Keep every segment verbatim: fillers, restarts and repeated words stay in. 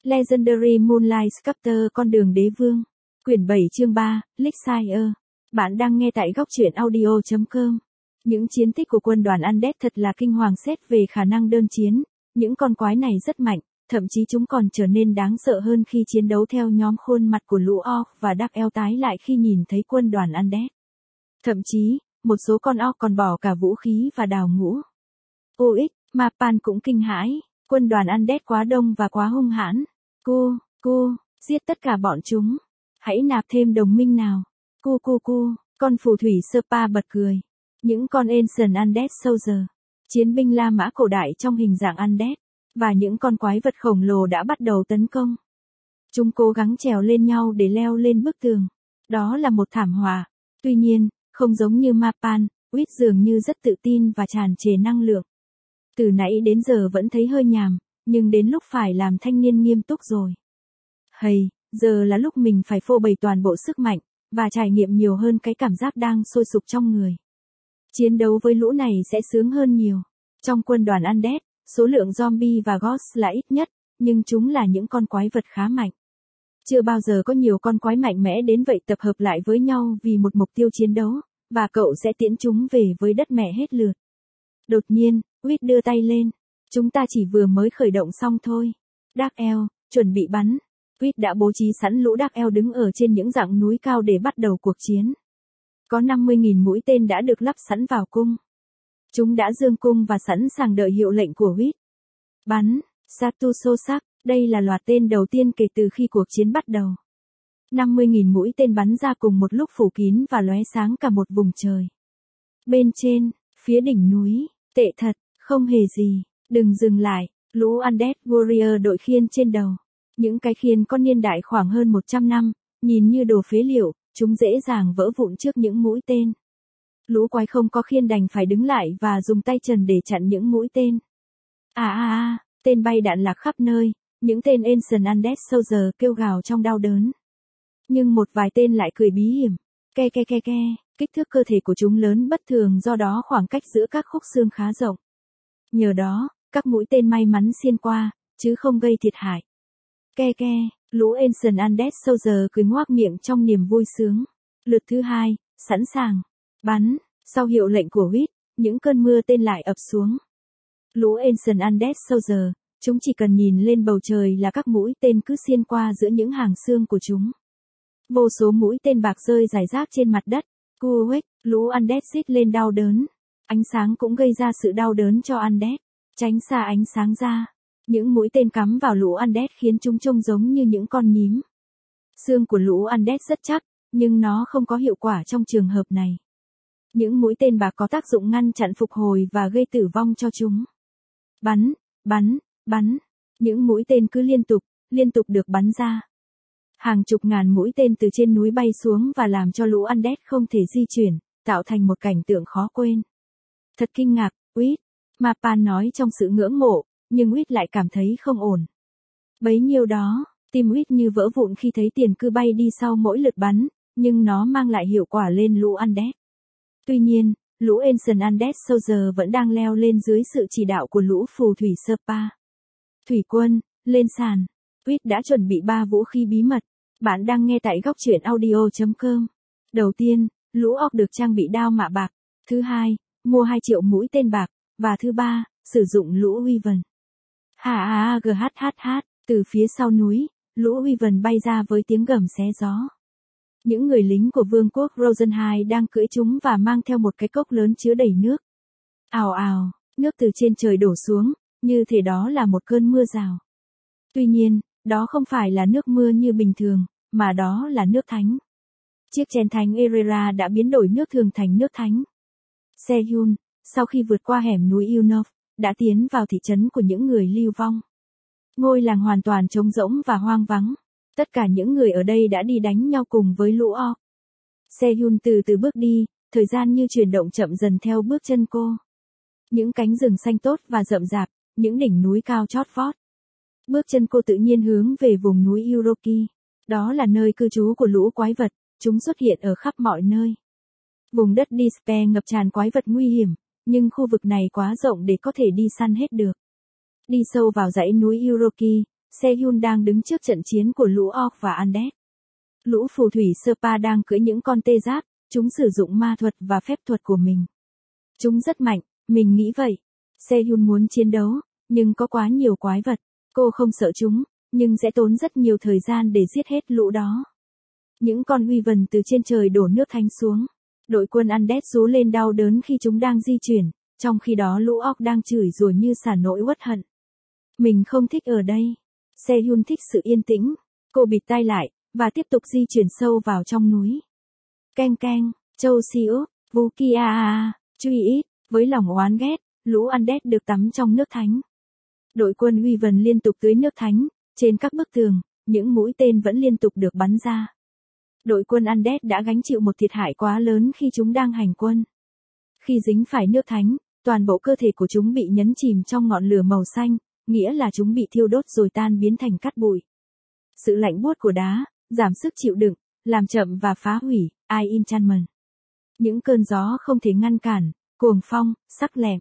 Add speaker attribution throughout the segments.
Speaker 1: Legendary Moonlight Sculptor Con đường đế vương. Quyển bảy chương ba, Lixier. Bạn đang nghe tại góc truyện audio chấm com. Những chiến tích của quân đoàn Undead thật là kinh hoàng xét về khả năng đơn chiến. Những con quái này rất mạnh, thậm chí chúng còn trở nên đáng sợ hơn khi chiến đấu theo nhóm. Khuôn mặt của lũ Orc và Dark Elf tái lại khi nhìn thấy quân đoàn Undead. Thậm chí, một số con Orc còn bỏ cả vũ khí và đào ngũ. ô ích, Mapan cũng kinh hãi, quân đoàn Undead quá đông và quá hung hãn. Cô, cô, giết tất cả bọn chúng. Hãy nạp thêm đồng minh nào. Cu cu cu, con phù thủy Spa bật cười. Những con Ancient Undead Soldier, chiến binh La Mã cổ đại trong hình dạng Undead, và những con quái vật khổng lồ đã bắt đầu tấn công. Chúng cố gắng trèo lên nhau để leo lên bức tường. Đó là một thảm họa. Tuy nhiên, không giống như Mapan, Wit dường như rất tự tin và tràn trề năng lượng. Từ nãy đến giờ vẫn thấy hơi nhàm, nhưng đến lúc phải làm thanh niên nghiêm túc rồi. Hầy, giờ là lúc mình phải phô bày toàn bộ sức mạnh, và trải nghiệm nhiều hơn cái cảm giác đang sôi sục trong người. Chiến đấu với lũ này sẽ sướng hơn nhiều. Trong quân đoàn Undead, số lượng zombie và ghost là ít nhất, nhưng chúng là những con quái vật khá mạnh. Chưa bao giờ có nhiều con quái mạnh mẽ đến vậy tập hợp lại với nhau vì một mục tiêu chiến đấu, và cậu sẽ tiễn chúng về với đất mẹ hết lượt. Đột nhiên, Wit đưa tay lên. Chúng ta chỉ vừa mới khởi động xong thôi. Dark Elf, chuẩn bị bắn. Wit đã bố trí sẵn lũ Dark Elf đứng ở trên những dặng núi cao để bắt đầu cuộc chiến. Có năm mươi nghìn mũi tên đã được lắp sẵn vào cung. Chúng đã giương cung và sẵn sàng đợi hiệu lệnh của Wit. Bắn, Satusosak, đây là loạt tên đầu tiên kể từ khi cuộc chiến bắt đầu. năm mươi nghìn mũi tên bắn ra cùng một lúc phủ kín và lóe sáng cả một vùng trời. Bên trên, phía đỉnh núi, tệ thật, không hề gì, đừng dừng lại, lũ Undead Warrior đội khiên trên đầu. Những cái khiên có niên đại khoảng hơn một trăm năm, nhìn như đồ phế liệu, chúng dễ dàng vỡ vụn trước những mũi tên. Lũ quái không có khiên đành phải đứng lại và dùng tay trần để chặn những mũi tên. À à à, tên bay đạn lạc khắp nơi, những tên Ancient Undead Soldier kêu gào trong đau đớn. Nhưng một vài tên lại cười bí hiểm, ke ke ke ke, kích thước cơ thể của chúng lớn bất thường do đó khoảng cách giữa các khúc xương khá rộng. Nhờ đó, các mũi tên may mắn xuyên qua, chứ không gây thiệt hại. Ke ke, lũ Ancient Undead Soldier cười ngoác miệng trong niềm vui sướng. Lượt thứ hai, sẵn sàng, bắn, sau hiệu lệnh của Wit, những cơn mưa tên lại ập xuống. Lũ Ancient Undead Soldier, chúng chỉ cần nhìn lên bầu trời là các mũi tên cứ xuyên qua giữa những hàng xương của chúng. Vô số mũi tên bạc rơi rải rác trên mặt đất. Cuốc, lũ Undead rít lên đau đớn. Ánh sáng cũng gây ra sự đau đớn cho Undead. Tránh xa ánh sáng ra. Những mũi tên cắm vào lũ Undead khiến chúng trông giống như những con nhím. Xương của lũ Undead rất chắc, nhưng nó không có hiệu quả trong trường hợp này. Những mũi tên bạc có tác dụng ngăn chặn phục hồi và gây tử vong cho chúng. Bắn, bắn, bắn. Những mũi tên cứ liên tục, liên tục được bắn ra. Hàng chục ngàn mũi tên từ trên núi bay xuống và làm cho lũ Undead không thể di chuyển, tạo thành một cảnh tượng khó quên. Thật kinh ngạc, Wit, Mapan nói trong sự ngưỡng mộ, nhưng Wit lại cảm thấy không ổn. Bấy nhiêu đó, tim Wit như vỡ vụn khi thấy tiền cứ bay đi sau mỗi lượt bắn, nhưng nó mang lại hiệu quả lên lũ Undead. Tuy nhiên, lũ Ancient Undead Soldier vẫn đang leo lên dưới sự chỉ đạo của lũ phù thủy Spa. Thủy quân, lên sàn. Wit đã chuẩn bị ba vũ khí bí mật. Bạn đang nghe tại góc truyện audio chấm com. Đầu tiên, lũ Orc được trang bị đao mạ bạc. Thứ hai, mua hai triệu mũi tên bạc. Và thứ ba, sử dụng lũ Wyvern. Ha ha g h h h, từ phía sau núi, lũ Wyvern bay ra với tiếng gầm xé gió. Những người lính của vương quốc Rosenheim đang cưỡi chúng và mang theo một cái cốc lớn chứa đầy nước. Ào ào, nước từ trên trời đổ xuống, như thể đó là một cơn mưa rào. Tuy nhiên, đó không phải là nước mưa như bình thường, mà đó là nước thánh. Chiếc chén thánh Erera đã biến đổi nước thường thành nước thánh. Sehun, sau khi vượt qua hẻm núi Yunov, đã tiến vào thị trấn của những người lưu vong. Ngôi làng hoàn toàn trống rỗng và hoang vắng. Tất cả những người ở đây đã đi đánh nhau cùng với lũ Orc. Sehun từ từ bước đi, thời gian như chuyển động chậm dần theo bước chân cô. Những cánh rừng xanh tốt và rậm rạp, những đỉnh núi cao chót vót. Bước chân cô tự nhiên hướng về vùng núi Uroki. Đó là nơi cư trú của lũ quái vật, chúng xuất hiện ở khắp mọi nơi. Vùng đất Despair ngập tràn quái vật nguy hiểm, nhưng khu vực này quá rộng để có thể đi săn hết được. Đi sâu vào dãy núi Uroki, Sehun đang đứng trước trận chiến của lũ orc và undead. Lũ phù thủy Serpa đang cưỡi những con tê giác, chúng sử dụng ma thuật và phép thuật của mình. Chúng rất mạnh, mình nghĩ vậy. Sehun muốn chiến đấu, nhưng có quá nhiều quái vật. Cô không sợ chúng, nhưng sẽ tốn rất nhiều thời gian để giết hết lũ đó. Những con Wyvern từ trên trời đổ nước thánh xuống. Đội quân undead rú lên đau đớn khi chúng đang di chuyển, trong khi đó lũ orc đang chửi rủa như xả nỗi uất hận. Mình không thích ở đây. Sehun thích sự yên tĩnh. Cô bịt tai lại, và tiếp tục di chuyển sâu vào trong núi. Keng keng, Châu Siêu, Vukia, Truy ít, với lòng oán ghét, lũ undead được tắm trong nước thánh. Đội quân Wyvern liên tục tưới nước thánh, trên các bức tường, những mũi tên vẫn liên tục được bắn ra. Đội quân undead đã gánh chịu một thiệt hại quá lớn khi chúng đang hành quân. Khi dính phải nước thánh, toàn bộ cơ thể của chúng bị nhấn chìm trong ngọn lửa màu xanh, nghĩa là chúng bị thiêu đốt rồi tan biến thành cát bụi. Sự lạnh buốt của đá, giảm sức chịu đựng, làm chậm và phá hủy, Eye Enchantment. Những cơn gió không thể ngăn cản, cuồng phong, sắc lẹm.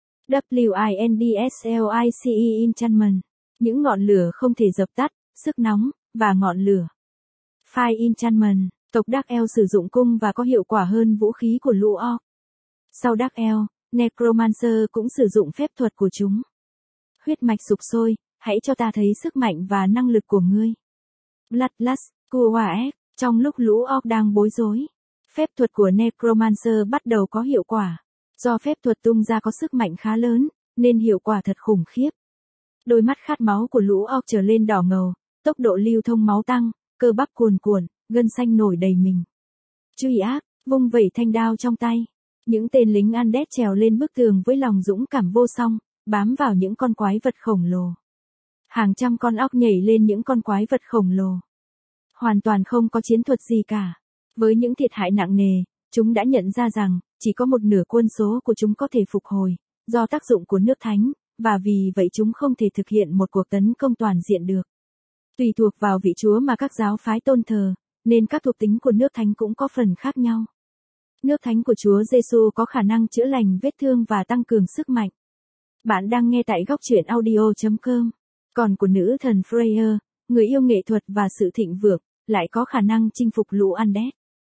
Speaker 1: Windslice Enchantment. Những ngọn lửa không thể dập tắt, sức nóng, và ngọn lửa. Fire Enchantment. Tộc Dark Elf sử dụng cung và có hiệu quả hơn vũ khí của lũ orc. Sau Dark Elf, Necromancer cũng sử dụng phép thuật của chúng. Huyết mạch sục sôi, hãy cho ta thấy sức mạnh và năng lực của ngươi. Bloodlust, Kuwaek. Trong lúc lũ orc đang bối rối, phép thuật của Necromancer bắt đầu có hiệu quả. Do phép thuật tung ra có sức mạnh khá lớn, nên hiệu quả thật khủng khiếp. Đôi mắt khát máu của lũ orc trở lên đỏ ngầu, tốc độ lưu thông máu tăng, cơ bắp cuồn cuộn, gân xanh nổi đầy mình. Truy ác, vung vẩy thanh đao trong tay. Những tên lính undead trèo lên bức tường với lòng dũng cảm vô song, bám vào những con quái vật khổng lồ. Hàng trăm con orc nhảy lên những con quái vật khổng lồ. Hoàn toàn không có chiến thuật gì cả. Với những thiệt hại nặng nề, chúng đã nhận ra rằng, chỉ có một nửa quân số của chúng có thể phục hồi, do tác dụng của nước thánh, và vì vậy chúng không thể thực hiện một cuộc tấn công toàn diện được. Tùy thuộc vào vị chúa mà các giáo phái tôn thờ, nên các thuộc tính của nước thánh cũng có phần khác nhau. Nước thánh của Chúa Giêsu có khả năng chữa lành vết thương và tăng cường sức mạnh. Bạn đang nghe tại góc truyện audio chấm com. Còn của nữ thần Freya, người yêu nghệ thuật và sự thịnh vượng, lại có khả năng chinh phục lũ undead.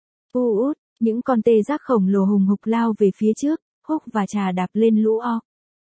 Speaker 1: Uút, những con tê giác khổng lồ hùng hục lao về phía trước, húc và trà đạp lên lũ orc.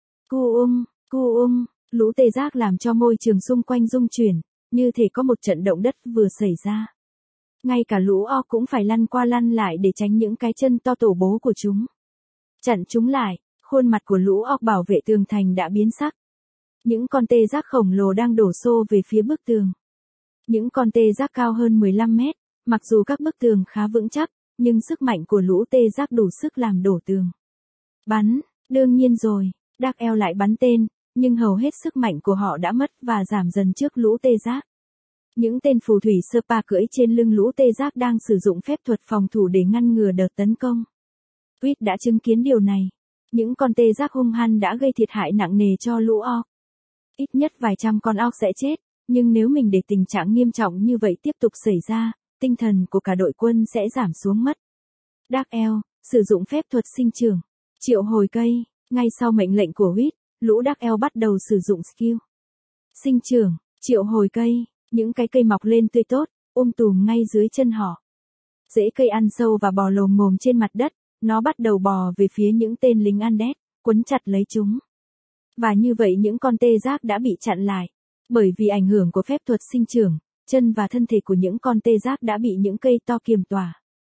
Speaker 1: Cu ung, cu ung, lũ tê giác làm cho môi trường xung quanh rung chuyển, như thể có một trận động đất vừa xảy ra. Ngay cả lũ orc cũng phải lăn qua lăn lại để tránh những cái chân to tổ bố của chúng. Chặn chúng lại, khuôn mặt của lũ orc bảo vệ tường thành đã biến sắc. Những con tê giác khổng lồ đang đổ xô về phía bức tường. Những con tê giác cao hơn mười lăm mét, mặc dù các bức tường khá vững chắc, nhưng sức mạnh của lũ tê giác đủ sức làm đổ tường. Bắn, đương nhiên rồi, Dark Elf lại bắn tên, nhưng hầu hết sức mạnh của họ đã mất và giảm dần trước lũ tê giác. Những tên phù thủy Serpa cưỡi trên lưng lũ tê giác đang sử dụng phép thuật phòng thủ để ngăn ngừa đợt tấn công. Reed đã chứng kiến điều này. Những con tê giác hung hăng đã gây thiệt hại nặng nề cho lũ orc. Ít nhất vài trăm con orc sẽ chết, nhưng nếu mình để tình trạng nghiêm trọng như vậy tiếp tục xảy ra, tinh thần của cả đội quân sẽ giảm xuống mất. Dark Elf, sử dụng phép thuật sinh trưởng, triệu hồi cây, ngay sau mệnh lệnh của Reed, lũ Dark Elf bắt đầu sử dụng skill. Sinh trưởng, triệu hồi cây, những cái cây mọc lên tươi tốt, um tùm ngay dưới chân họ. Rễ cây ăn sâu và bò lồm ngồm trên mặt đất, nó bắt đầu bò về phía những tên lính undead, quấn chặt lấy chúng. Và như vậy những con tê giác đã bị chặn lại. Bởi vì ảnh hưởng của phép thuật sinh trưởng, chân và thân thể của những con tê giác đã bị những cây to kiềm tỏa.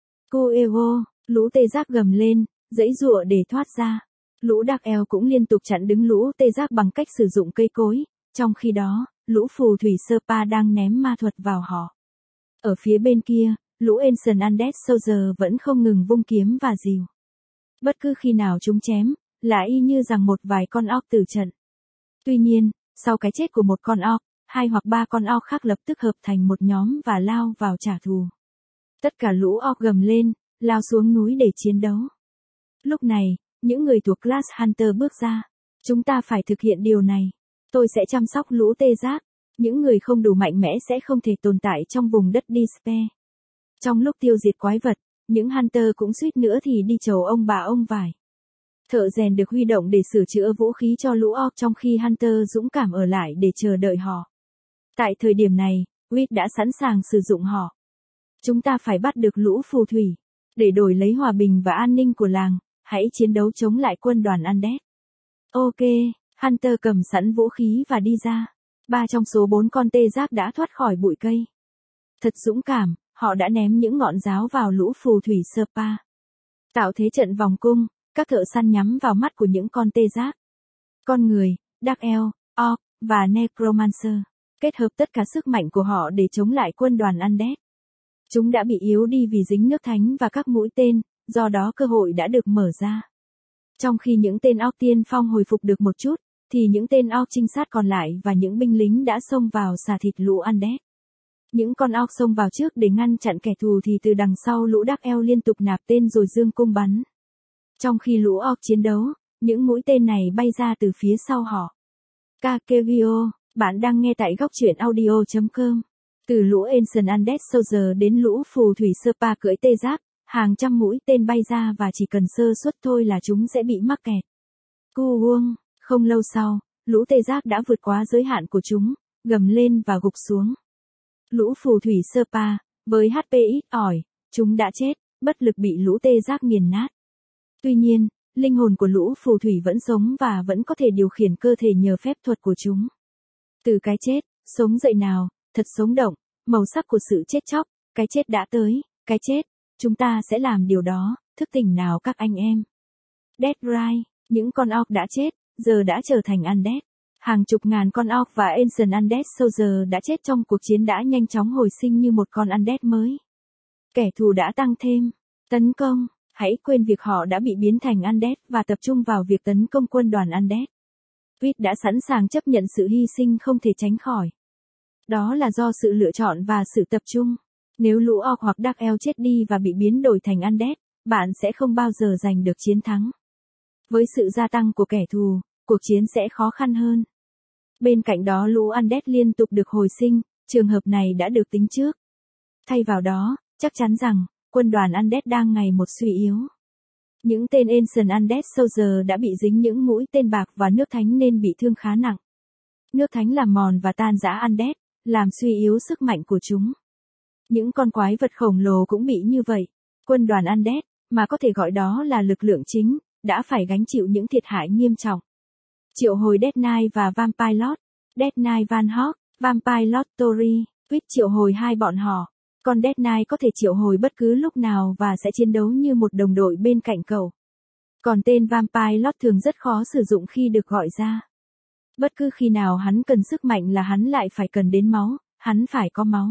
Speaker 1: Coevo, lũ tê giác gầm lên, giãy giụa để thoát ra. Lũ Dark Elf cũng liên tục chặn đứng lũ tê giác bằng cách sử dụng cây cối, trong khi đó, lũ phù thủy Serpa đang ném ma thuật vào họ. Ở phía bên kia, lũ Ancient Undead Soldier vẫn không ngừng vung kiếm và rìu. Bất cứ khi nào chúng chém, là y như rằng một vài con orc tử trận. Tuy nhiên, sau cái chết của một con orc, hai hoặc ba con orc khác lập tức hợp thành một nhóm và lao vào trả thù. Tất cả lũ orc gầm lên, lao xuống núi để chiến đấu. Lúc này, những người thuộc Class Hunter bước ra. Chúng ta phải thực hiện điều này. Tôi sẽ chăm sóc lũ tê giác. Những người không đủ mạnh mẽ sẽ không thể tồn tại trong vùng đất Despair. Trong lúc tiêu diệt quái vật, những Hunter cũng suýt nữa thì đi chầu ông bà ông vải. Thợ rèn được huy động để sửa chữa vũ khí cho lũ orc trong khi Hunter dũng cảm ở lại để chờ đợi họ. Tại thời điểm này, Reed đã sẵn sàng sử dụng họ. Chúng ta phải bắt được lũ phù thủy. Để đổi lấy hòa bình và an ninh của làng, hãy chiến đấu chống lại quân đoàn Undead. Ok, Hunter cầm sẵn vũ khí và đi ra. Ba trong số bốn con tê giác đã thoát khỏi bụi cây. Thật dũng cảm, họ đã ném những ngọn giáo vào lũ phù thủy Serpa. Tạo thế trận vòng cung, các thợ săn nhắm vào mắt của những con tê giác. Con người, Dark Elf, Orc, và Necromancer, kết hợp tất cả sức mạnh của họ để chống lại quân đoàn Undead. Chúng đã bị yếu đi vì dính nước thánh và các mũi tên, do đó cơ hội đã được mở ra. Trong khi những tên Orc tiên phong hồi phục được một chút, thì những tên Orc trinh sát còn lại và những binh lính đã xông vào xả thịt lũ Undead. Những con Orc xông vào trước để ngăn chặn kẻ thù thì từ đằng sau lũ Dark Elf liên tục nạp tên rồi dương cung bắn. Trong khi lũ Orc chiến đấu, những mũi tên này bay ra từ phía sau họ. Kakevio, bạn đang nghe tại góc truyện audio chấm com. Từ lũ Ancient Undead Soldier đến lũ phù thủy Serpa cưỡi tê giác, hàng trăm mũi tên bay ra và chỉ cần sơ suất thôi là chúng sẽ bị mắc kẹt. Cu Uông, không lâu sau, lũ tê giác đã vượt quá giới hạn của chúng, gầm lên và gục xuống. Lũ phù thủy Serpa, với hát pê ít ỏi, chúng đã chết, bất lực bị lũ tê giác nghiền nát. Tuy nhiên, linh hồn của lũ phù thủy vẫn sống và vẫn có thể điều khiển cơ thể nhờ phép thuật của chúng. Từ cái chết, sống dậy nào, thật sống động, màu sắc của sự chết chóc, cái chết đã tới, cái chết, chúng ta sẽ làm điều đó, thức tỉnh nào các anh em. Death Ride, những con Orc đã chết, giờ đã trở thành Undead. Hàng chục ngàn con Orc và Ancient Undead Soldier đã chết trong cuộc chiến đã nhanh chóng hồi sinh như một con Undead mới. Kẻ thù đã tăng thêm. Tấn công, hãy quên việc họ đã bị biến thành Undead và tập trung vào việc tấn công quân đoàn Undead. Reed đã sẵn sàng chấp nhận sự hy sinh không thể tránh khỏi. Đó là do sự lựa chọn và sự tập trung. Nếu lũ Orc hoặc Dark Elf chết đi và bị biến đổi thành Undead, bạn sẽ không bao giờ giành được chiến thắng. Với sự gia tăng của kẻ thù, cuộc chiến sẽ khó khăn hơn. Bên cạnh đó lũ Undead liên tục được hồi sinh, trường hợp này đã được tính trước. Thay vào đó, chắc chắn rằng, quân đoàn Undead đang ngày một suy yếu. Những tên Ancient Undead Soldier đã bị dính những mũi tên bạc và nước thánh nên bị thương khá nặng. Nước thánh làm mòn và tan rã Undead, làm suy yếu sức mạnh của chúng. Những con quái vật khổng lồ cũng bị như vậy. Quân đoàn Undead, mà có thể gọi đó là lực lượng chính, đã phải gánh chịu những thiệt hại nghiêm trọng. Triệu hồi Death Knight và Vampire Lord, Death Knight Van Hawk, Vampire Lord Tori, Reed triệu hồi hai bọn họ. Còn Death Knight có thể triệu hồi bất cứ lúc nào và sẽ chiến đấu như một đồng đội bên cạnh cậu. Còn tên Vampire Lord thường rất khó sử dụng khi được gọi ra. Bất cứ khi nào hắn cần sức mạnh là hắn lại phải cần đến máu, hắn phải có máu.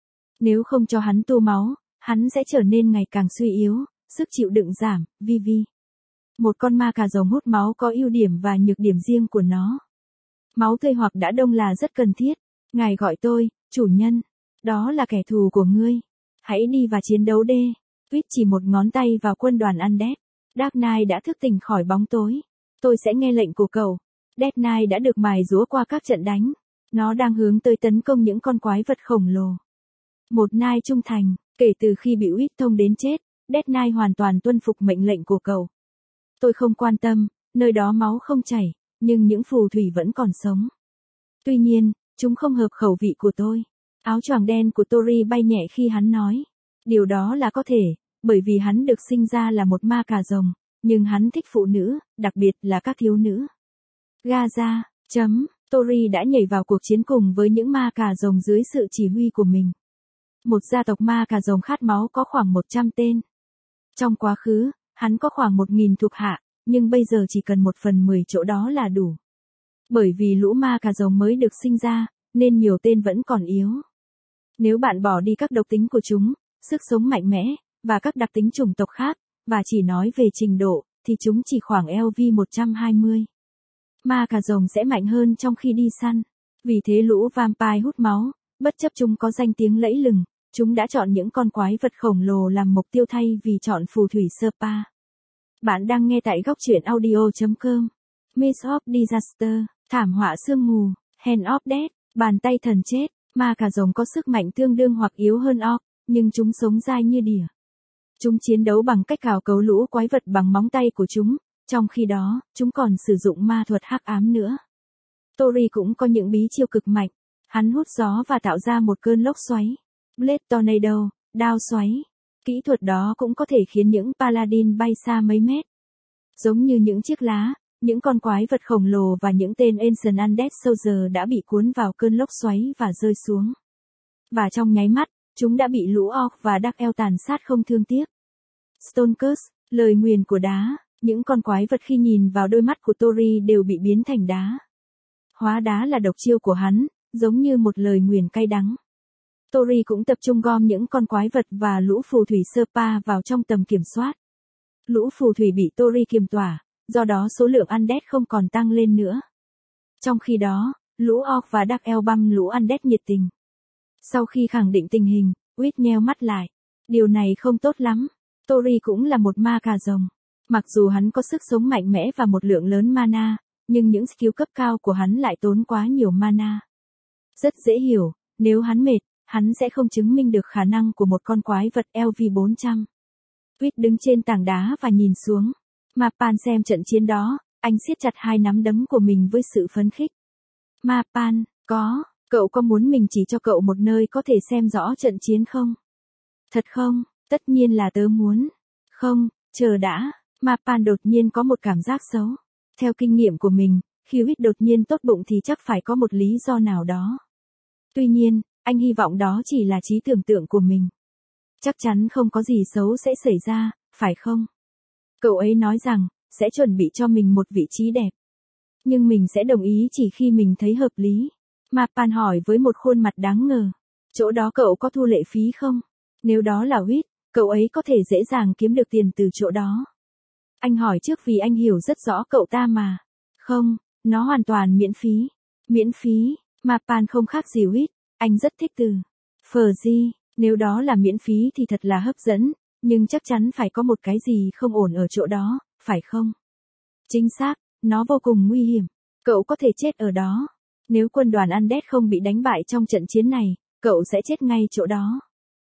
Speaker 1: Nếu không cho hắn tu máu, hắn sẽ trở nên ngày càng suy yếu, sức chịu đựng giảm, vân vân. Một con ma cà rồng hút máu có ưu điểm và nhược điểm riêng của nó. Máu tươi hoặc đã đông là rất cần thiết. Ngài gọi tôi, chủ nhân. Đó là kẻ thù của ngươi. Hãy đi và chiến đấu đê. Reed chỉ một ngón tay vào quân đoàn Undead. Dark Knight đã thức tỉnh khỏi bóng tối. Tôi sẽ nghe lệnh của cậu. Death Knight đã được mài giũa qua các trận đánh. Nó đang hướng tới tấn công những con quái vật khổng lồ. Một Knight trung thành, kể từ khi bị Reed thông đến chết, Death Knight hoàn toàn tuân phục mệnh lệnh của cậu. Tôi không quan tâm, nơi đó máu không chảy, nhưng những phù thủy vẫn còn sống. Tuy nhiên, chúng không hợp khẩu vị của tôi. Áo choàng đen của Tori bay nhẹ khi hắn nói. Điều đó là có thể, bởi vì hắn được sinh ra là một ma cà rồng, nhưng hắn thích phụ nữ, đặc biệt là các thiếu nữ. Gaza, chấm, Tori đã nhảy vào cuộc chiến cùng với những ma cà rồng dưới sự chỉ huy của mình. Một gia tộc ma cà rồng khát máu có khoảng một trăm tên. Trong quá khứ, hắn có khoảng một nghìn thuộc hạ, nhưng bây giờ chỉ cần một phần mười chỗ đó là đủ. Bởi vì lũ ma cà rồng mới được sinh ra, nên nhiều tên vẫn còn yếu. Nếu bạn bỏ đi các độc tính của chúng, sức sống mạnh mẽ, và các đặc tính chủng tộc khác, và chỉ nói về trình độ, thì chúng chỉ khoảng L V một trăm hai mươi. Ma cà rồng sẽ mạnh hơn trong khi đi săn. Vì thế lũ vampire hút máu, bất chấp chúng có danh tiếng lẫy lừng, chúng đã chọn những con quái vật khổng lồ làm mục tiêu thay vì chọn phù thủy Serpa. Bạn đang nghe tại góc truyện audio chấm com. Miss of Disaster, thảm họa sương mù, Hand of Death, bàn tay thần chết. Ma cà rồng có sức mạnh tương đương hoặc yếu hơn orc, nhưng chúng sống dai như đỉa. Chúng chiến đấu bằng cách cào cấu lũ quái vật bằng móng tay của chúng, trong khi đó, chúng còn sử dụng ma thuật hắc ám nữa. Tori cũng có những bí chiêu cực mạnh. Hắn hút gió và tạo ra một cơn lốc xoáy. Blade Tornado, đao xoáy. Kỹ thuật đó cũng có thể khiến những Paladin bay xa mấy mét. Giống như những chiếc lá, những con quái vật khổng lồ và những tên Ancient Undead Soldier đã bị cuốn vào cơn lốc xoáy và rơi xuống. Và trong nháy mắt, chúng đã bị lũ Orc và Dark Elf tàn sát không thương tiếc. Stone Curse, lời nguyền của đá. Những con quái vật khi nhìn vào đôi mắt của Tori đều bị biến thành đá. Hóa đá là độc chiêu của hắn, giống như một lời nguyền cay đắng. Tori cũng tập trung gom những con quái vật và lũ phù thủy Serpa vào trong tầm kiểm soát. Lũ phù thủy bị Tori kiềm tỏa, do đó số lượng Undead không còn tăng lên nữa. Trong khi đó, lũ Orc và Dark Elf băm lũ Undead nhiệt tình. Sau khi khẳng định tình hình, Wit nheo mắt lại. Điều này không tốt lắm. Tori cũng là một ma cà rồng. Mặc dù hắn có sức sống mạnh mẽ và một lượng lớn mana, nhưng những skill cấp cao của hắn lại tốn quá nhiều mana. Rất dễ hiểu, nếu hắn mệt, hắn sẽ không chứng minh được khả năng của một con quái vật L V bốn trăm. Wit đứng trên tảng đá và nhìn xuống. Mapan xem trận chiến đó, anh siết chặt hai nắm đấm của mình với sự phấn khích. Mapan, có, cậu có muốn mình chỉ cho cậu một nơi có thể xem rõ trận chiến không? Thật không? Tất nhiên là tớ muốn. Không, chờ đã. Mapan đột nhiên có một cảm giác xấu. Theo kinh nghiệm của mình, khi Wit đột nhiên tốt bụng thì chắc phải có một lý do nào đó. Tuy nhiên, anh hy vọng đó chỉ là trí tưởng tượng của mình. Chắc chắn không có gì xấu sẽ xảy ra, phải không? Cậu ấy nói rằng, sẽ chuẩn bị cho mình một vị trí đẹp. Nhưng mình sẽ đồng ý chỉ khi mình thấy hợp lý. Mapan hỏi với một khuôn mặt đáng ngờ. Chỗ đó cậu có thu lệ phí không? Nếu đó là Wit, cậu ấy có thể dễ dàng kiếm được tiền từ chỗ đó. Anh hỏi trước vì anh hiểu rất rõ cậu ta mà. Không, nó hoàn toàn miễn phí. Miễn phí, Mapan không khác gì Wit, anh rất thích từ. Phờ gì, nếu đó là miễn phí thì thật là hấp dẫn, nhưng chắc chắn phải có một cái gì không ổn ở chỗ đó, phải không? Chính xác, nó vô cùng nguy hiểm. Cậu có thể chết ở đó. Nếu quân đoàn Undead không bị đánh bại trong trận chiến này, cậu sẽ chết ngay chỗ đó.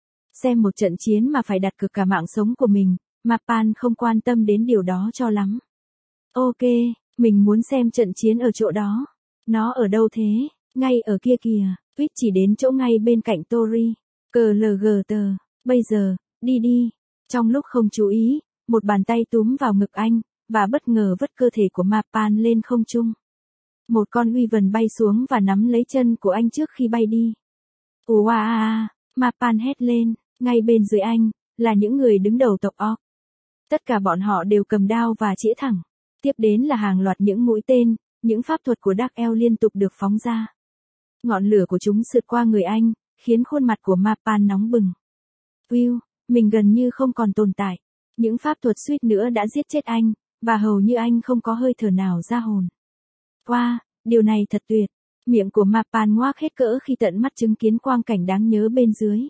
Speaker 1: Xem một trận chiến mà phải đặt cược cả mạng sống của mình, Mapan không quan tâm đến điều đó cho lắm. Ok, mình muốn xem trận chiến ở chỗ đó. Nó ở đâu thế? Ngay ở kia kìa, Wit chỉ đến chỗ ngay bên cạnh Tori. Cờ lờ gờ tờ, bây giờ, đi đi. Trong lúc không chú ý, một bàn tay túm vào ngực anh, và bất ngờ vứt cơ thể của Mapan lên không trung. Một con Wyvern bay xuống và nắm lấy chân của anh trước khi bay đi. Ủa à à, Mapan hét lên, ngay bên dưới anh, là những người đứng đầu tộc Orc. Tất cả bọn họ đều cầm đao và chĩa thẳng. Tiếp đến là hàng loạt những mũi tên, những pháp thuật của Dark Elf liên tục được phóng ra. Ngọn lửa của chúng sượt qua người anh, khiến khuôn mặt của Mapan nóng bừng. Will, mình gần như không còn tồn tại. Những pháp thuật suýt nữa đã giết chết anh, và hầu như anh không có hơi thở nào ra hồn. Wow, điều này thật tuyệt. Miệng của Mapan ngoác hết cỡ khi tận mắt chứng kiến quang cảnh đáng nhớ bên dưới.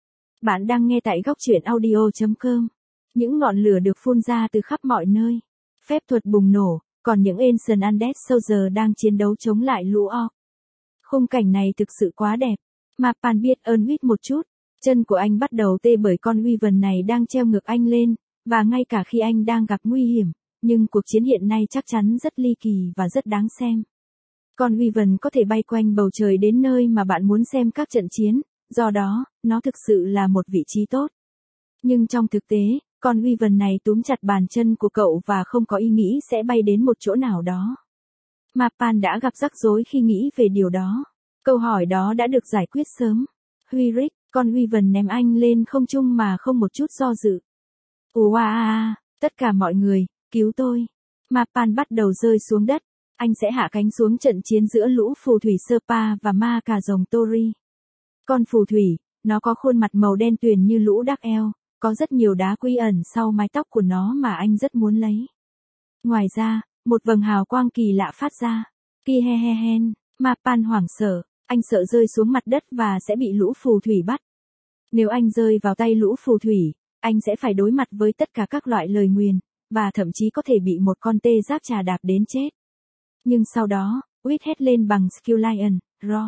Speaker 1: Bạn đang nghe tại góc truyện audio chấm com. Những ngọn lửa được phun ra từ khắp mọi nơi. Phép thuật bùng nổ, còn những Ancient Undead Soldier đang chiến đấu chống lại lũ Orc. Khung cảnh này thực sự quá đẹp. Mapan biết ơn Wit một chút. Chân của anh bắt đầu tê bởi con Wyvern này đang treo ngược anh lên, và ngay cả khi anh đang gặp nguy hiểm, nhưng cuộc chiến hiện nay chắc chắn rất ly kỳ và rất đáng xem. Con Wyvern có thể bay quanh bầu trời đến nơi mà bạn muốn xem các trận chiến, do đó, nó thực sự là một vị trí tốt. Nhưng trong thực tế, con Wyvern này túm chặt bàn chân của cậu và không có ý nghĩ sẽ bay đến một chỗ nào đó. Mapan đã gặp rắc rối khi nghĩ về điều đó. Câu hỏi đó đã được giải quyết sớm. Huiric, con Wyvern ném anh lên không trung mà không một chút do dự. Ủa à à, tất cả mọi người, cứu tôi. Mapan bắt đầu rơi xuống đất. Anh sẽ hạ cánh xuống trận chiến giữa lũ phù thủy Serpa và ma cà rồng Tori. Con phù thủy, nó có khuôn mặt màu đen tuyền như lũ Dark Elf, có rất nhiều đá quy ẩn sau mái tóc của nó mà anh rất muốn lấy. Ngoài ra, một vầng hào quang kỳ lạ phát ra. Ki he he hen, Mapan hoảng sợ, anh sợ rơi xuống mặt đất và sẽ bị lũ phù thủy bắt. Nếu anh rơi vào tay lũ phù thủy, anh sẽ phải đối mặt với tất cả các loại lời nguyền, và thậm chí có thể bị một con tê giác trà đạp đến chết. Nhưng sau đó, Wit hét lên bằng Skill Lion, Raw.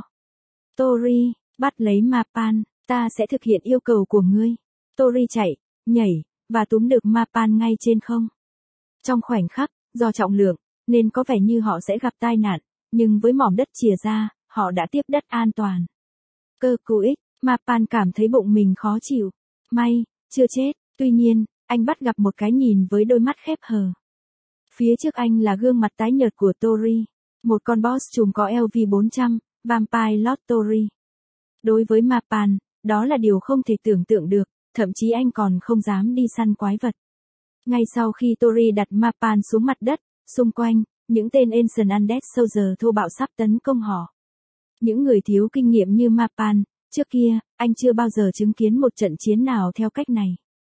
Speaker 1: Tori, bắt lấy Mapan, ta sẽ thực hiện yêu cầu của ngươi. Tori chạy, nhảy, và túm được Mapan ngay trên không. Trong khoảnh khắc, do trọng lượng, nên có vẻ như họ sẽ gặp tai nạn, nhưng với mỏm đất chìa ra, họ đã tiếp đất an toàn. Cơ cú ích, Mapan cảm thấy bụng mình khó chịu. May, chưa chết, tuy nhiên, anh bắt gặp một cái nhìn với đôi mắt khép hờ. Phía trước anh là gương mặt tái nhợt của Tori, một con boss trùm có L V bốn trăm, Vampire Lord Tori. Đối với Mapan, đó là điều không thể tưởng tượng được, thậm chí anh còn không dám đi săn quái vật. Ngay sau khi Tori đặt Mapan xuống mặt đất, xung quanh, những tên Ancient Undead Soldier thô bạo sắp tấn công họ. Những người thiếu kinh nghiệm như Mapan, trước kia, anh chưa bao giờ chứng kiến một trận chiến nào theo cách này.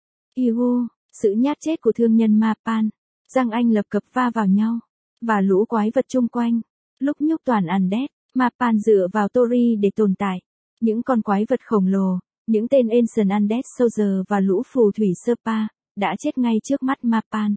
Speaker 1: Ihu, sự nhát chết của thương nhân Mapan, răng anh lập cập va vào nhau, và lũ quái vật chung quanh, lúc nhúc toàn Undead, Mapan dựa vào Tori để tồn tại. Những con quái vật khổng lồ, những tên Ancient Undead Soldier và lũ phù thủy Serpa, đã chết ngay trước mắt Mapan.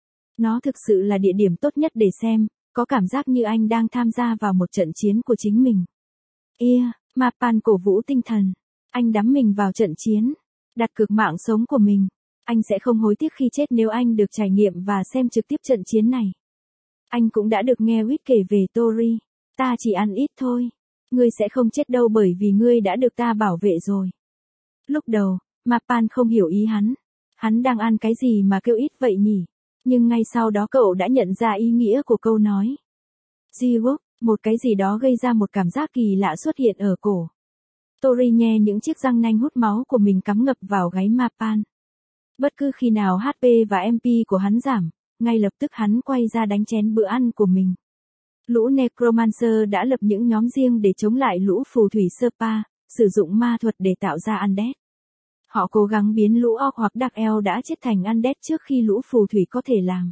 Speaker 1: Nó thực sự là địa điểm tốt nhất để xem, có cảm giác như anh đang tham gia vào một trận chiến của chính mình. Yeah, Mapan cổ vũ tinh thần. Anh đắm mình vào trận chiến, đặt cược mạng sống của mình. Anh sẽ không hối tiếc khi chết nếu anh được trải nghiệm và xem trực tiếp trận chiến này. Anh cũng đã được nghe Wit kể về Tori. Ta chỉ ăn ít thôi. Ngươi sẽ không chết đâu bởi vì ngươi đã được ta bảo vệ rồi. Lúc đầu, Mapan không hiểu ý hắn. Hắn đang ăn cái gì mà kêu ít vậy nhỉ? Nhưng ngay sau đó cậu đã nhận ra ý nghĩa của câu nói. Ziwok, một cái gì đó gây ra một cảm giác kỳ lạ xuất hiện ở cổ. Tori nghe những chiếc răng nanh hút máu của mình cắm ngập vào gáy Mapan. Bất cứ khi nào H P và M P của hắn giảm, ngay lập tức hắn quay ra đánh chén bữa ăn của mình. Lũ Necromancer đã lập những nhóm riêng để chống lại lũ phù thủy Serpa, sử dụng ma thuật để tạo ra Undead. Họ cố gắng biến lũ Orc hoặc Dark Elf đã chết thành Undead trước khi lũ phù thủy có thể làm.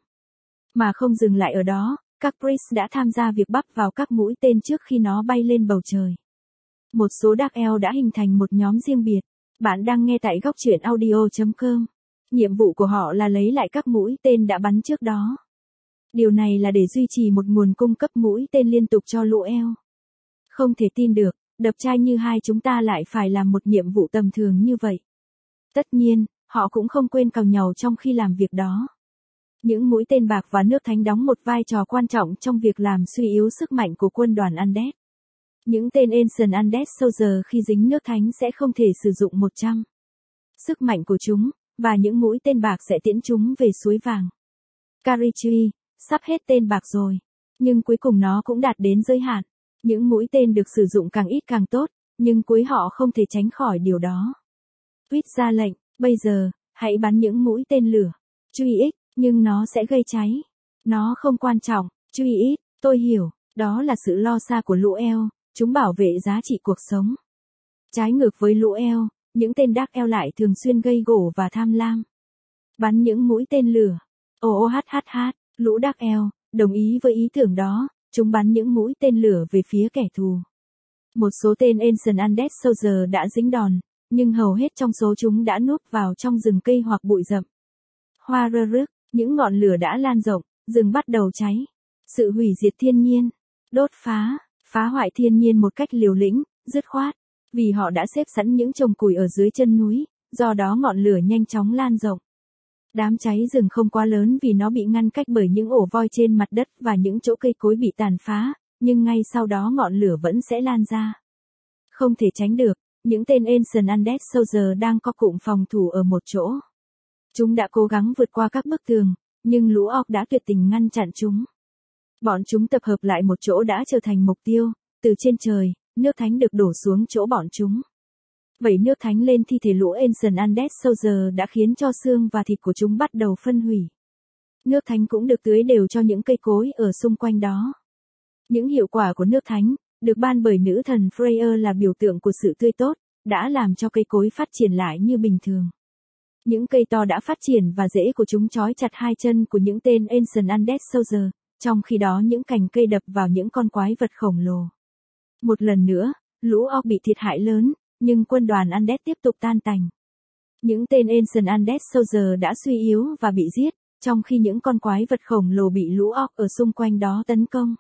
Speaker 1: Mà không dừng lại ở đó, các Priest đã tham gia việc bắp vào các mũi tên trước khi nó bay lên bầu trời. Một số Dark Elf đã hình thành một nhóm riêng biệt. Bạn đang nghe tại góc truyện audio chấm com. Nhiệm vụ của họ là lấy lại các mũi tên đã bắn trước đó. Điều này là để duy trì một nguồn cung cấp mũi tên liên tục cho lũ Elf. Không thể tin được, đập trai như hai chúng ta lại phải làm một nhiệm vụ tầm thường như vậy. Tất nhiên, họ cũng không quên càu nhàu trong khi làm việc đó. Những mũi tên bạc và nước thánh đóng một vai trò quan trọng trong việc làm suy yếu sức mạnh của quân đoàn Undead. Những tên Ancient Undead Soldier khi dính nước thánh sẽ không thể sử dụng một trăm sức mạnh của chúng, và những mũi tên bạc sẽ tiễn chúng về suối vàng. Karichui, sắp hết tên bạc rồi. Nhưng cuối cùng nó cũng đạt đến giới hạn. Những mũi tên được sử dụng càng ít càng tốt, nhưng cuối họ không thể tránh khỏi điều đó. Wit ra lệnh, bây giờ, hãy bắn những mũi tên lửa. Truy ích, nhưng nó sẽ gây cháy. Nó không quan trọng, truy ít, tôi hiểu, đó là sự lo xa của lũ Elf, chúng bảo vệ giá trị cuộc sống. Trái ngược với lũ Elf, những tên Dark Elf lại thường xuyên gây gổ và tham lam. Bắn những mũi tên lửa. Ô ô hát hát hát, lũ Dark Elf, đồng ý với ý tưởng đó, chúng bắn những mũi tên lửa về phía kẻ thù. Một số tên Ancient Undead Soldier đã dính đòn, nhưng hầu hết trong số chúng đã núp vào trong rừng cây hoặc bụi rậm. Hoa rơ rước, những ngọn lửa đã lan rộng, rừng bắt đầu cháy. Sự hủy diệt thiên nhiên, đốt phá, phá hoại thiên nhiên một cách liều lĩnh, dứt khoát, vì họ đã xếp sẵn những chồng củi ở dưới chân núi, do đó ngọn lửa nhanh chóng lan rộng. Đám cháy rừng không quá lớn vì nó bị ngăn cách bởi những ổ voi trên mặt đất và những chỗ cây cối bị tàn phá, nhưng ngay sau đó ngọn lửa vẫn sẽ lan ra. Không thể tránh được, những tên Ancient Undead Soldier đang có cụm phòng thủ ở một chỗ. Chúng đã cố gắng vượt qua các bức tường, nhưng lũ Orc đã tuyệt tình ngăn chặn chúng. Bọn chúng tập hợp lại một chỗ đã trở thành mục tiêu, từ trên trời, nước thánh được đổ xuống chỗ bọn chúng. Vẩy nước thánh lên thi thể lũ Ancient Undead Soldier đã khiến cho xương và thịt của chúng bắt đầu phân hủy. Nước thánh cũng được tưới đều cho những cây cối ở xung quanh đó. Những hiệu quả của nước thánh, được ban bởi nữ thần Freyr là biểu tượng của sự tươi tốt, đã làm cho cây cối phát triển lại như bình thường. Những cây to đã phát triển và rễ của chúng trói chặt hai chân của những tên Ancient Undead Soldier, trong khi đó những cành cây đập vào những con quái vật khổng lồ. Một lần nữa, lũ Orc bị thiệt hại lớn, nhưng quân đoàn Undead tiếp tục tan tành. Những tên Ancient Undead Soldier đã suy yếu và bị giết, trong khi những con quái vật khổng lồ bị lũ Orc ở xung quanh đó tấn công.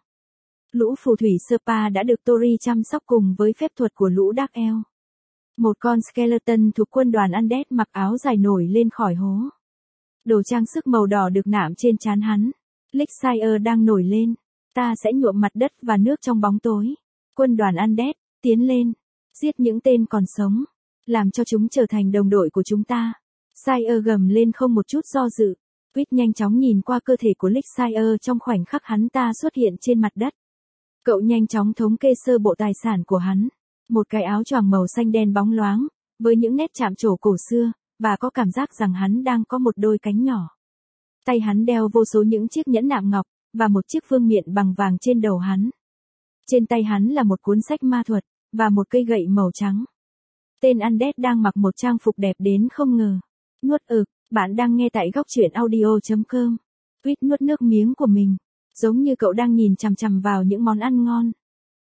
Speaker 1: Lũ phù thủy Serpa đã được Tori chăm sóc cùng với phép thuật của lũ Dark Elf. Một con skeleton thuộc quân đoàn Undead mặc áo dài nổi lên khỏi hố. Đồ trang sức màu đỏ được nạm trên trán hắn. Lixire đang nổi lên. Ta sẽ nhuộm mặt đất và nước trong bóng tối. Quân đoàn Undead, tiến lên. Giết những tên còn sống. Làm cho chúng trở thành đồng đội của chúng ta. Sire gầm lên không một chút do dự. Quýt nhanh chóng nhìn qua cơ thể của Lick Sire trong khoảnh khắc hắn ta xuất hiện trên mặt đất. Cậu nhanh chóng thống kê sơ bộ tài sản của hắn. Một cái áo choàng màu xanh đen bóng loáng, với những nét chạm trổ cổ xưa, và có cảm giác rằng hắn đang có một đôi cánh nhỏ. Tay hắn đeo vô số những chiếc nhẫn nạm ngọc, và một chiếc vương miện bằng vàng trên đầu hắn. Trên tay hắn là một cuốn sách ma thuật, và một cây gậy màu trắng. Tên Undead đang mặc một trang phục đẹp đến không ngờ. Nuốt ực, bạn đang nghe tại góc truyện audio.com. Quýt nuốt nước miếng của mình, giống như cậu đang nhìn chằm chằm vào những món ăn ngon.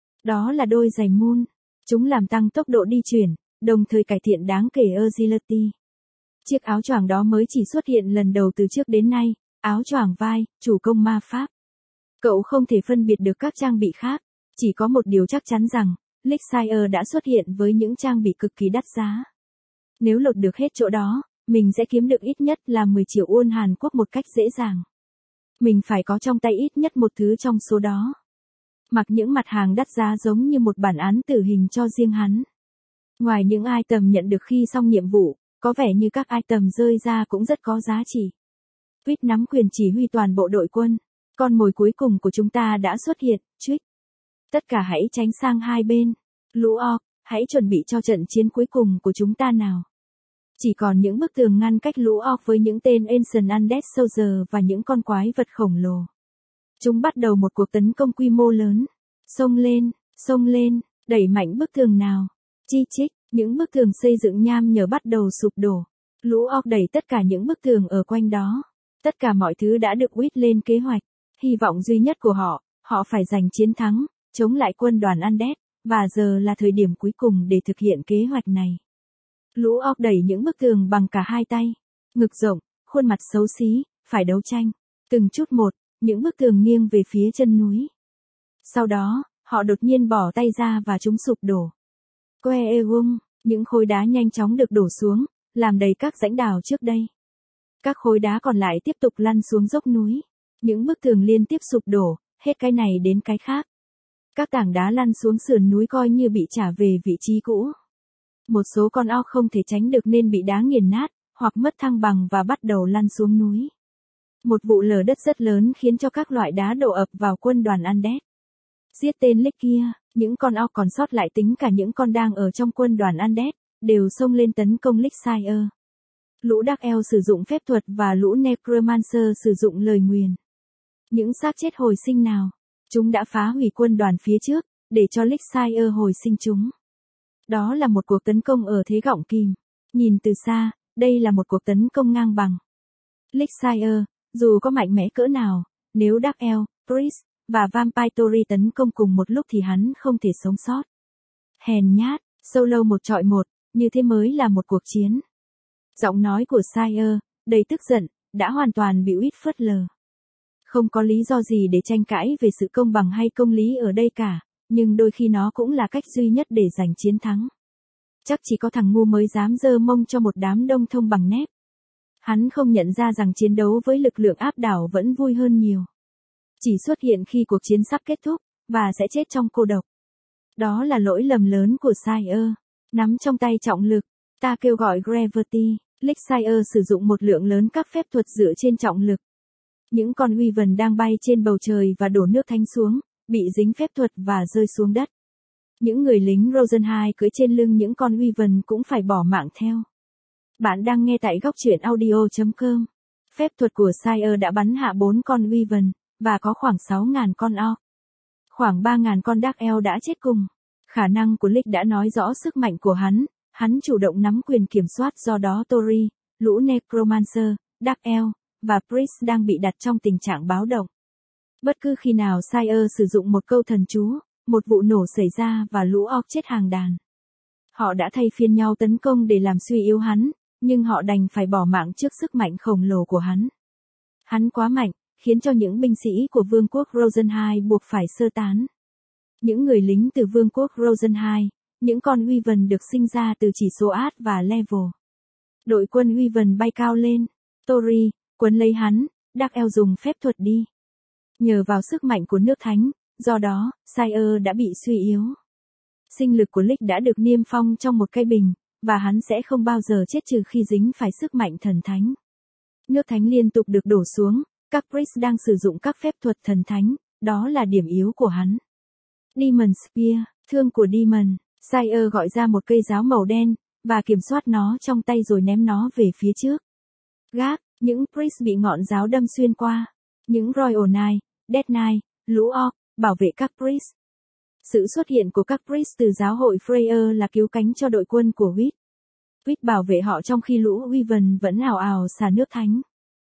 Speaker 1: Đó là đôi giày Moon. Chúng làm tăng tốc độ đi chuyển, đồng thời cải thiện đáng kể agility. Chiếc áo choàng đó mới chỉ xuất hiện lần đầu từ trước đến nay, áo choàng vai, chủ công ma pháp. Cậu không thể phân biệt được các trang bị khác, chỉ có một điều chắc chắn rằng, Lick Sire đã xuất hiện với những trang bị cực kỳ đắt giá. Nếu lột được hết chỗ đó, mình sẽ kiếm được ít nhất là mười triệu won Hàn Quốc một cách dễ dàng. Mình phải có trong tay ít nhất một thứ trong số đó. Mặc những mặt hàng đắt giá giống như một bản án tử hình cho riêng hắn. Ngoài những item nhận được khi xong nhiệm vụ, có vẻ như các item rơi ra cũng rất có giá trị. Quýt nắm quyền chỉ huy toàn bộ đội quân. Con mồi cuối cùng của chúng ta đã xuất hiện, Trick. Tất cả hãy tránh sang hai bên. Lũ orc, hãy chuẩn bị cho trận chiến cuối cùng của chúng ta nào. Chỉ còn những bức tường ngăn cách lũ orc với những tên Ancient Undead Soldier và những con quái vật khổng lồ. Chúng bắt đầu một cuộc tấn công quy mô lớn. Xông lên, xông lên, đẩy mạnh bức tường nào. Chi chích, những bức tường xây dựng nham nhở bắt đầu sụp đổ. Lũ orc đẩy tất cả những bức tường ở quanh đó. Tất cả mọi thứ đã được Quýt lên kế hoạch. Hy vọng duy nhất của họ, họ phải giành chiến thắng, chống lại quân đoàn Undead, và giờ là thời điểm cuối cùng để thực hiện kế hoạch này. Lũ orc đẩy những bức tường bằng cả hai tay. Ngực rộng, khuôn mặt xấu xí, phải đấu tranh. Từng chút một, những bức tường nghiêng về phía chân núi. Sau đó, họ đột nhiên bỏ tay ra và chúng sụp đổ. Que egung, những khối đá nhanh chóng được đổ xuống, làm đầy các rãnh đào trước đây. Các khối đá còn lại tiếp tục lăn xuống dốc núi. Những bức tường liên tiếp sụp đổ, hết cái này đến cái khác. Các tảng đá lăn xuống sườn núi coi như bị trả về vị trí cũ. Một số con orc không thể tránh được nên bị đá nghiền nát, hoặc mất thăng bằng và bắt đầu lăn xuống núi. Một vụ lở đất rất lớn khiến cho các loại đá đổ ập vào quân đoàn Undead. Giết tên Lick kia, những con orc còn sót lại tính cả những con đang ở trong quân đoàn Undead, đều xông lên tấn công Lick Sire. Lũ Dark Elf sử dụng phép thuật và lũ Necromancer sử dụng lời nguyền. Những xác chết hồi sinh nào, chúng đã phá hủy quân đoàn phía trước, để cho Lick Sire hồi sinh chúng. Đó là một cuộc tấn công ở thế gọng kìm. Nhìn từ xa, đây là một cuộc tấn công ngang bằng. Lick Sire, dù có mạnh mẽ cỡ nào, nếu Dark Elf, Priest, và Vampire Tory tấn công cùng một lúc thì hắn không thể sống sót. Hèn nhát, solo một trọi một, như thế mới là một cuộc chiến. Giọng nói của Sire, đầy tức giận, đã hoàn toàn bị Quýt phớt lờ. Không có lý do gì để tranh cãi về sự công bằng hay công lý ở đây cả, nhưng đôi khi nó cũng là cách duy nhất để giành chiến thắng. Chắc chỉ có thằng ngu mới dám giơ mông cho một đám đông thông bằng nép. Hắn không nhận ra rằng chiến đấu với lực lượng áp đảo vẫn vui hơn nhiều. Chỉ xuất hiện khi cuộc chiến sắp kết thúc, và sẽ chết trong cô độc. Đó là lỗi lầm lớn của Sire. Nắm trong tay trọng lực, ta kêu gọi Gravity. Lick Sire sử dụng một lượng lớn các phép thuật dựa trên trọng lực. Những con Wyvern đang bay trên bầu trời và đổ nước thánh xuống, bị dính phép thuật và rơi xuống đất. Những người lính Rosenheim cưỡi trên lưng những con Wyvern cũng phải bỏ mạng theo. Bạn đang nghe tại góc truyện audio.com. Phép thuật của Sire đã bắn hạ bốn con Wyvern, và có khoảng sáu nghìn con orc. Khoảng ba nghìn con Dark Elf đã chết cùng. Khả năng của Lick đã nói rõ sức mạnh của hắn, hắn chủ động nắm quyền kiểm soát, do đó Tory, lũ Necromancer, Dark Elf, và Priest đang bị đặt trong tình trạng báo động. Bất cứ khi nào Sire sử dụng một câu thần chú, một vụ nổ xảy ra và lũ orc chết hàng đàn. Họ đã thay phiên nhau tấn công để làm suy yếu hắn, nhưng họ đành phải bỏ mạng trước sức mạnh khổng lồ của hắn. Hắn quá mạnh, khiến cho những binh sĩ của Vương quốc Rosenheim buộc phải sơ tán. Những người lính từ Vương quốc Rosenheim, những con Wyvern được sinh ra từ chỉ số át và level. Đội quân Wyvern bay cao lên. Tory, quấn lấy hắn, Dark Elf dùng phép thuật đi. Nhờ vào sức mạnh của nước thánh, do đó, Sire đã bị suy yếu. Sinh lực của Lick đã được niêm phong trong một cái bình, và hắn sẽ không bao giờ chết trừ khi dính phải sức mạnh thần thánh. Nước thánh liên tục được đổ xuống, các priest đang sử dụng các phép thuật thần thánh, đó là điểm yếu của hắn. Demon Spear, thương của Demon, Sire gọi ra một cây giáo màu đen, và kiểm soát nó trong tay rồi ném nó về phía trước. Gác, những priest bị ngọn giáo đâm xuyên qua. Những Royal Knight, Death Knight, lũ orc, bảo vệ các priest. Sự xuất hiện của các priest từ giáo hội Freya là cứu cánh cho đội quân của Wit. Wit bảo vệ họ trong khi lũ Wyvern vẫn ào ào xả nước thánh.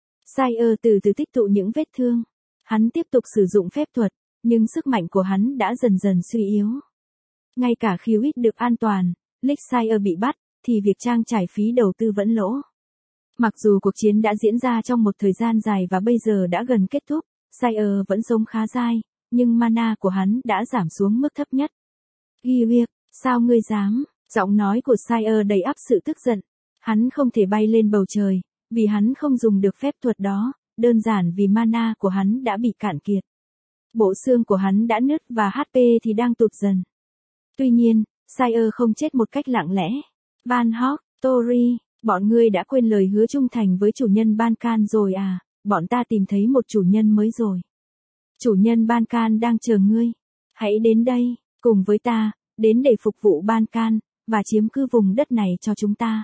Speaker 1: Sire từ từ tích tụ những vết thương. Hắn tiếp tục sử dụng phép thuật, nhưng sức mạnh của hắn đã dần dần suy yếu. Ngay cả khi Wit được an toàn, Lick Sire bị bắt, thì việc trang trải phí đầu tư vẫn lỗ. Mặc dù cuộc chiến đã diễn ra trong một thời gian dài và bây giờ đã gần kết thúc, Sire vẫn sống khá dai, nhưng mana của hắn đã giảm xuống mức thấp nhất. Gyrick, sao ngươi dám? Giọng nói của Sire đầy ắp sự tức giận. Hắn không thể bay lên bầu trời, vì hắn không dùng được phép thuật đó, đơn giản vì mana của hắn đã bị cạn kiệt. Bộ xương của hắn đã nứt và hát pê thì đang tụt dần. Tuy nhiên, Sire không chết một cách lặng lẽ. Van Hawk, Tori, bọn ngươi đã quên lời hứa trung thành với chủ nhân Ban-can rồi à, bọn ta tìm thấy một chủ nhân mới rồi. Chủ nhân Ban-can đang chờ ngươi. Hãy đến đây, cùng với ta, đến để phục vụ Ban-can, và chiếm cứ vùng đất này cho chúng ta.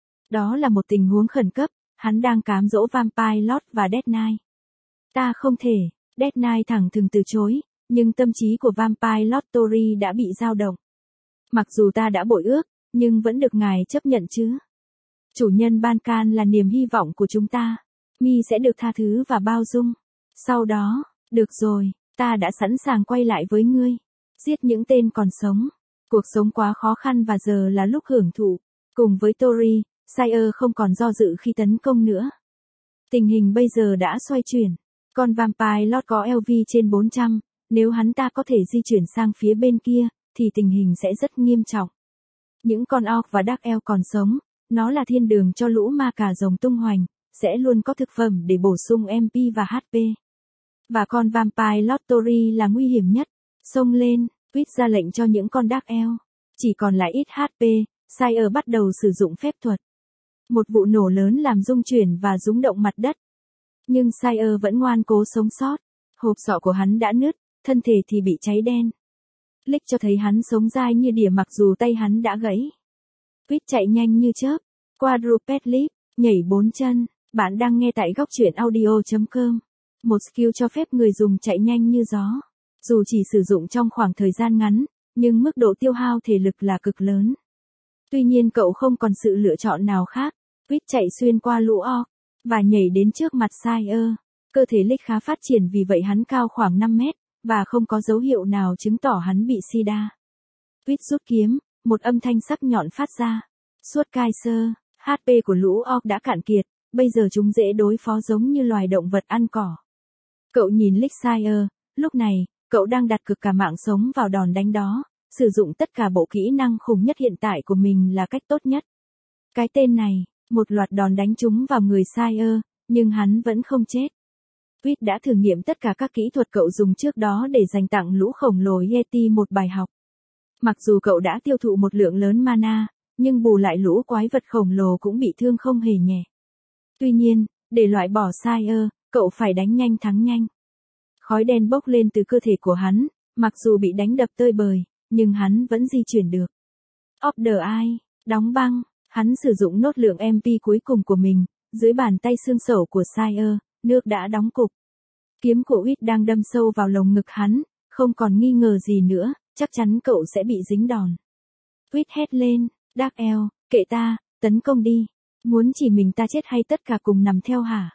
Speaker 1: Đó là một tình huống khẩn cấp, hắn đang cám dỗ Vampire Lord và Death Knight. Ta không thể, Death Knight thẳng thừng từ chối, nhưng tâm trí của Vampire Lord Tori đã bị dao động. Mặc dù ta đã bội ước, nhưng vẫn được ngài chấp nhận chứ. Chủ nhân Ban-can là niềm hy vọng của chúng ta. Mi sẽ được tha thứ và bao dung. Sau đó, được rồi, ta đã sẵn sàng quay lại với ngươi. Giết những tên còn sống. Cuộc sống quá khó khăn và giờ là lúc hưởng thụ. Cùng với Tori, Sire không còn do dự khi tấn công nữa. Tình hình bây giờ đã xoay chuyển. Con Vampire Lord có lv trên bốn trăm, nếu hắn ta có thể di chuyển sang phía bên kia, thì tình hình sẽ rất nghiêm trọng. Những con orc và Dark Elf còn sống, nó là thiên đường cho lũ ma cà rồng tung hoành, sẽ luôn có thực phẩm để bổ sung em pê và hát pê. Và con Vampire Lord Tori là nguy hiểm nhất. Xông lên, Wit ra lệnh cho những con Dark Elf. Chỉ còn lại ít hát pê, Sire bắt đầu sử dụng phép thuật. Một vụ nổ lớn làm rung chuyển và rúng động mặt đất. Nhưng Sire vẫn ngoan cố sống sót. Hộp sọ của hắn đã nứt, thân thể thì bị cháy đen. Lick cho thấy hắn sống dai như đỉa mặc dù tay hắn đã gãy. Wit chạy nhanh như chớp. Quadruped leap, nhảy bốn chân. Bạn đang nghe tại góc truyện audio chấm com. Một skill cho phép người dùng chạy nhanh như gió. Dù chỉ sử dụng trong khoảng thời gian ngắn, nhưng mức độ tiêu hao thể lực là cực lớn. Tuy nhiên cậu không còn sự lựa chọn nào khác. Wit chạy xuyên qua lũ orc, và nhảy đến trước mặt Sire. Cơ thể Lick khá phát triển vì vậy hắn cao khoảng năm mét, và không có dấu hiệu nào chứng tỏ hắn bị sida. Wit rút kiếm, một âm thanh sắc nhọn phát ra. Suốt Kaiser, hát pê của lũ orc đã cạn kiệt, bây giờ chúng dễ đối phó giống như loài động vật ăn cỏ. Cậu nhìn Lick Sire, lúc này, cậu đang đặt cược cả mạng sống vào đòn đánh đó, sử dụng tất cả bộ kỹ năng khủng nhất hiện tại của mình là cách tốt nhất. Cái tên này, một loạt đòn đánh trúng vào người Sire, nhưng hắn vẫn không chết. Wit đã thử nghiệm tất cả các kỹ thuật cậu dùng trước đó để dành tặng lũ khổng lồ Yeti một bài học. Mặc dù cậu đã tiêu thụ một lượng lớn mana, nhưng bù lại lũ quái vật khổng lồ cũng bị thương không hề nhẹ. Tuy nhiên, để loại bỏ Sire, cậu phải đánh nhanh thắng nhanh. Khói đen bốc lên từ cơ thể của hắn, mặc dù bị đánh đập tơi bời, nhưng hắn vẫn di chuyển được. Of the Eye, đóng băng, hắn sử dụng nốt lượng em pê cuối cùng của mình, dưới bàn tay xương sẩu của Sire, nước đã đóng cục. Kiếm của Wit đang đâm sâu vào lồng ngực hắn, không còn nghi ngờ gì nữa, chắc chắn cậu sẽ bị dính đòn. Wit hét lên, Dark Elf, kệ ta, tấn công đi. Muốn chỉ mình ta chết hay tất cả cùng nằm theo hả?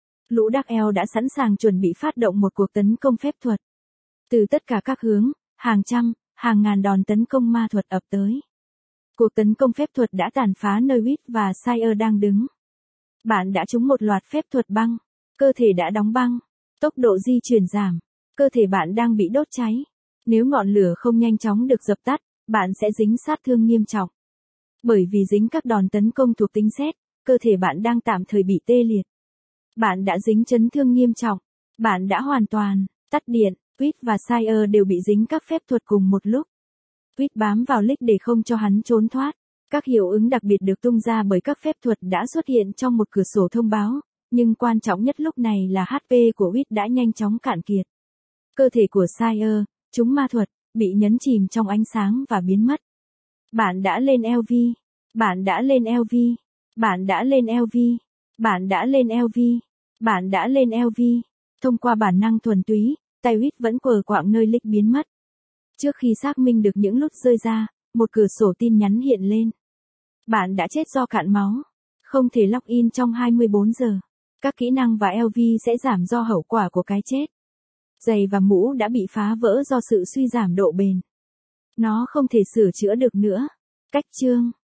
Speaker 1: Lũ Dark Elf đã sẵn sàng chuẩn bị phát động một cuộc tấn công phép thuật. Từ tất cả các hướng, hàng trăm, hàng ngàn đòn tấn công ma thuật ập tới. Cuộc tấn công phép thuật đã tàn phá nơi Wit và Sire đang đứng. Bạn đã trúng một loạt phép thuật băng. Cơ thể đã đóng băng. Tốc độ di chuyển giảm. Cơ thể bạn đang bị đốt cháy. Nếu ngọn lửa không nhanh chóng được dập tắt, bạn sẽ dính sát thương nghiêm trọng. Bởi vì dính các đòn tấn công thuộc tính sét, cơ thể bạn đang tạm thời bị tê liệt. Bạn đã dính chấn thương nghiêm trọng. Bạn đã hoàn toàn tắt điện. Tweet và Sire đều bị dính các phép thuật cùng một lúc. Tweet bám vào Lick để không cho hắn trốn thoát. Các hiệu ứng đặc biệt được tung ra bởi các phép thuật đã xuất hiện trong một cửa sổ thông báo, nhưng quan trọng nhất lúc này là hát pê của Tweet đã nhanh chóng cạn kiệt. Cơ thể của Sire, chúng ma thuật, bị nhấn chìm trong ánh sáng và biến mất. Bạn đã lên lờ vê. Bạn đã lên lờ vê. Bạn đã lên lờ vê. Bạn đã lên lờ vê. Bạn đã lên lờ vê. Thông qua bản năng thuần túy, tay Tweet vẫn quờ quạng nơi Lick biến mất. Trước khi xác minh được những nút rơi ra, một cửa sổ tin nhắn hiện lên. Bạn đã chết do cạn máu. Không thể login trong hai mươi bốn giờ. Các kỹ năng và lờ vê sẽ giảm do hậu quả của cái chết. Giày và mũ đã bị phá vỡ do sự suy giảm độ bền. Nó không thể sửa chữa được nữa. Cách chương